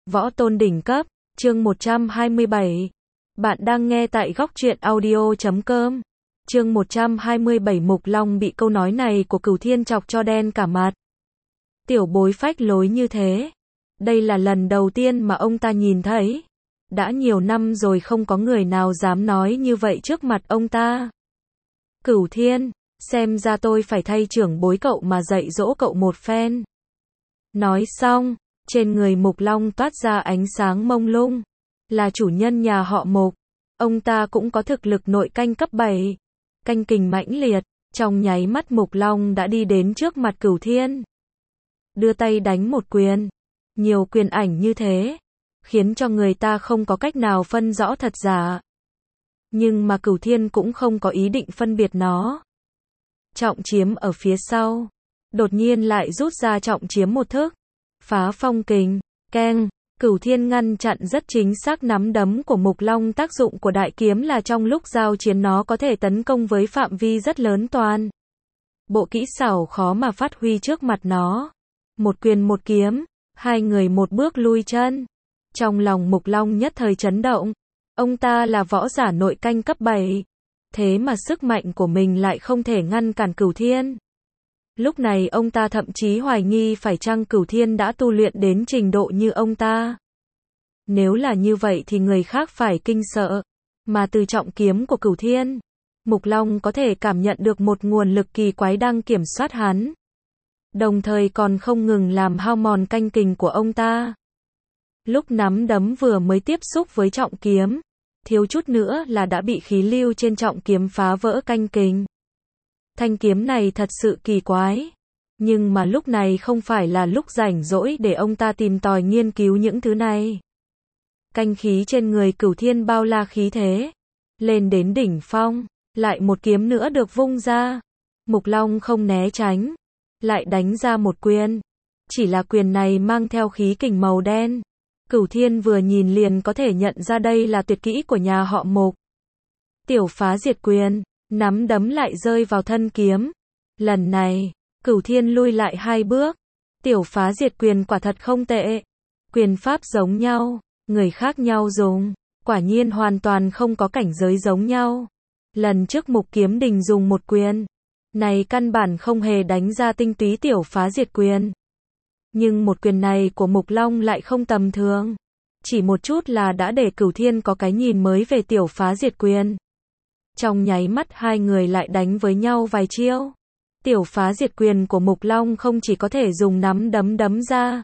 Võ tôn đỉnh cấp, chương 127. Bạn đang nghe tại góc truyện audio.com. Chương 127 Mục Long bị câu nói này của Cửu Thiên chọc cho đen cả mặt. Tiểu bối phách lối như thế. Đây là lần đầu tiên mà ông ta nhìn thấy. Đã nhiều năm rồi không có người nào dám nói như vậy trước mặt ông ta. Cửu Thiên, xem ra tôi phải thay trưởng bối cậu mà dạy dỗ cậu một phen. Nói xong, trên người Mục Long toát ra ánh sáng mông lung. Là chủ nhân nhà họ Mục. Ông ta cũng có thực lực nội canh cấp 7. Canh kình mãnh liệt, trong nháy mắt Mục Long đã đi đến trước mặt Cửu Thiên. Đưa tay đánh một quyền. Nhiều quyền ảnh như thế, khiến cho người ta không có cách nào phân rõ thật giả. Nhưng mà Cửu Thiên cũng không có ý định phân biệt nó. Trọng chiếm ở phía sau, đột nhiên lại rút ra trọng chiếm một thức. Phá phong kình, keng, Cửu Thiên ngăn chặn rất chính xác nắm đấm của Mục Long. Tác dụng của đại kiếm là trong lúc giao chiến nó có thể tấn công với phạm vi rất lớn toàn. Bộ kỹ xảo khó mà phát huy trước mặt nó. Một quyền một kiếm, hai người một bước lui chân. Trong lòng Mục Long nhất thời chấn động. Ông ta là võ giả nội canh cấp 7. Thế mà sức mạnh của mình lại không thể ngăn cản Cửu Thiên. Lúc này ông ta thậm chí hoài nghi phải chăng Cửu Thiên đã tu luyện đến trình độ như ông ta. Nếu là như vậy thì người khác phải kinh sợ. Mà từ trọng kiếm của Cửu Thiên, Mục Long có thể cảm nhận được một nguồn lực kỳ quái đang kiểm soát hắn. Đồng thời còn không ngừng làm hao mòn canh kình của ông ta. Lúc nắm đấm vừa mới tiếp xúc với trọng kiếm, thiếu chút nữa là đã bị khí lưu trên trọng kiếm phá vỡ canh kình. Thanh kiếm này thật sự kỳ quái. Nhưng mà lúc này không phải là lúc rảnh rỗi để ông ta tìm tòi nghiên cứu những thứ này. Canh khí trên người Cửu Thiên bao la khí thế. Lên đến đỉnh phong, lại một kiếm nữa được vung ra. Mục Long không né tránh, lại đánh ra một quyền. Chỉ là quyền này mang theo khí kình màu đen. Cửu Thiên vừa nhìn liền có thể nhận ra đây là tuyệt kỹ của nhà họ Mục. Tiểu phá diệt quyền, nắm đấm lại rơi vào thân kiếm. Lần này, Cửu Thiên lui lại hai bước. Tiểu phá diệt quyền quả thật không tệ. Quyền pháp giống nhau, người khác nhau dùng, quả nhiên hoàn toàn không có cảnh giới giống nhau. Lần trước Mục Kiếm Đình dùng một quyền, này căn bản không hề đánh ra tinh túy tiểu phá diệt quyền. Nhưng một quyền này của Mục Long lại không tầm thường. Chỉ một chút là đã để Cửu Thiên có cái nhìn mới về tiểu phá diệt quyền. Trong nháy mắt hai người lại đánh với nhau vài chiêu. Tiểu phá diệt quyền của Mục Long không chỉ có thể dùng nắm đấm đấm ra,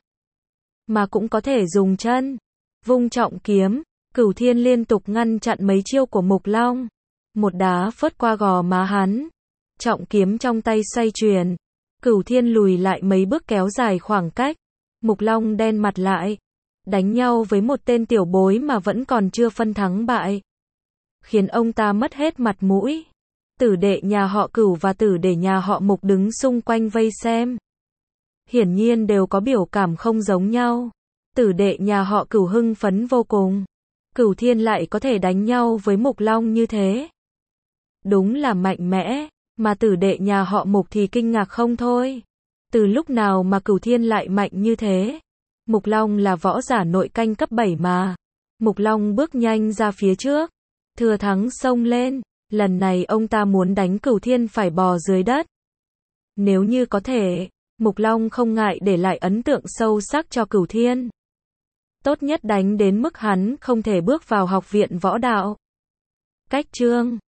mà cũng có thể dùng chân. Vung trọng kiếm, Cửu Thiên liên tục ngăn chặn mấy chiêu của Mục Long. Một đá phớt qua gò má hắn. Trọng kiếm trong tay xoay chuyển. Cửu Thiên lùi lại mấy bước kéo dài khoảng cách. Mục Long đen mặt lại. Đánh nhau với một tên tiểu bối mà vẫn còn chưa phân thắng bại. Khiến ông ta mất hết mặt mũi. Tử đệ nhà họ Cửu và tử đệ nhà họ Mục đứng xung quanh vây xem. Hiển nhiên đều có biểu cảm không giống nhau. Tử đệ nhà họ Cửu hưng phấn vô cùng. Cửu Thiên lại có thể đánh nhau với Mục Long như thế. Đúng là mạnh mẽ. Mà tử đệ nhà họ Mục thì kinh ngạc không thôi. Từ lúc nào mà Cửu Thiên lại mạnh như thế? Mục Long là võ giả nội canh cấp 7 mà. Mục Long bước nhanh ra phía trước. Thừa thắng xông lên. Lần này ông ta muốn đánh Cửu Thiên phải bò dưới đất. Nếu như có thể, Mục Long không ngại để lại ấn tượng sâu sắc cho Cửu Thiên. Tốt nhất đánh đến mức hắn không thể bước vào học viện võ đạo. Cách chương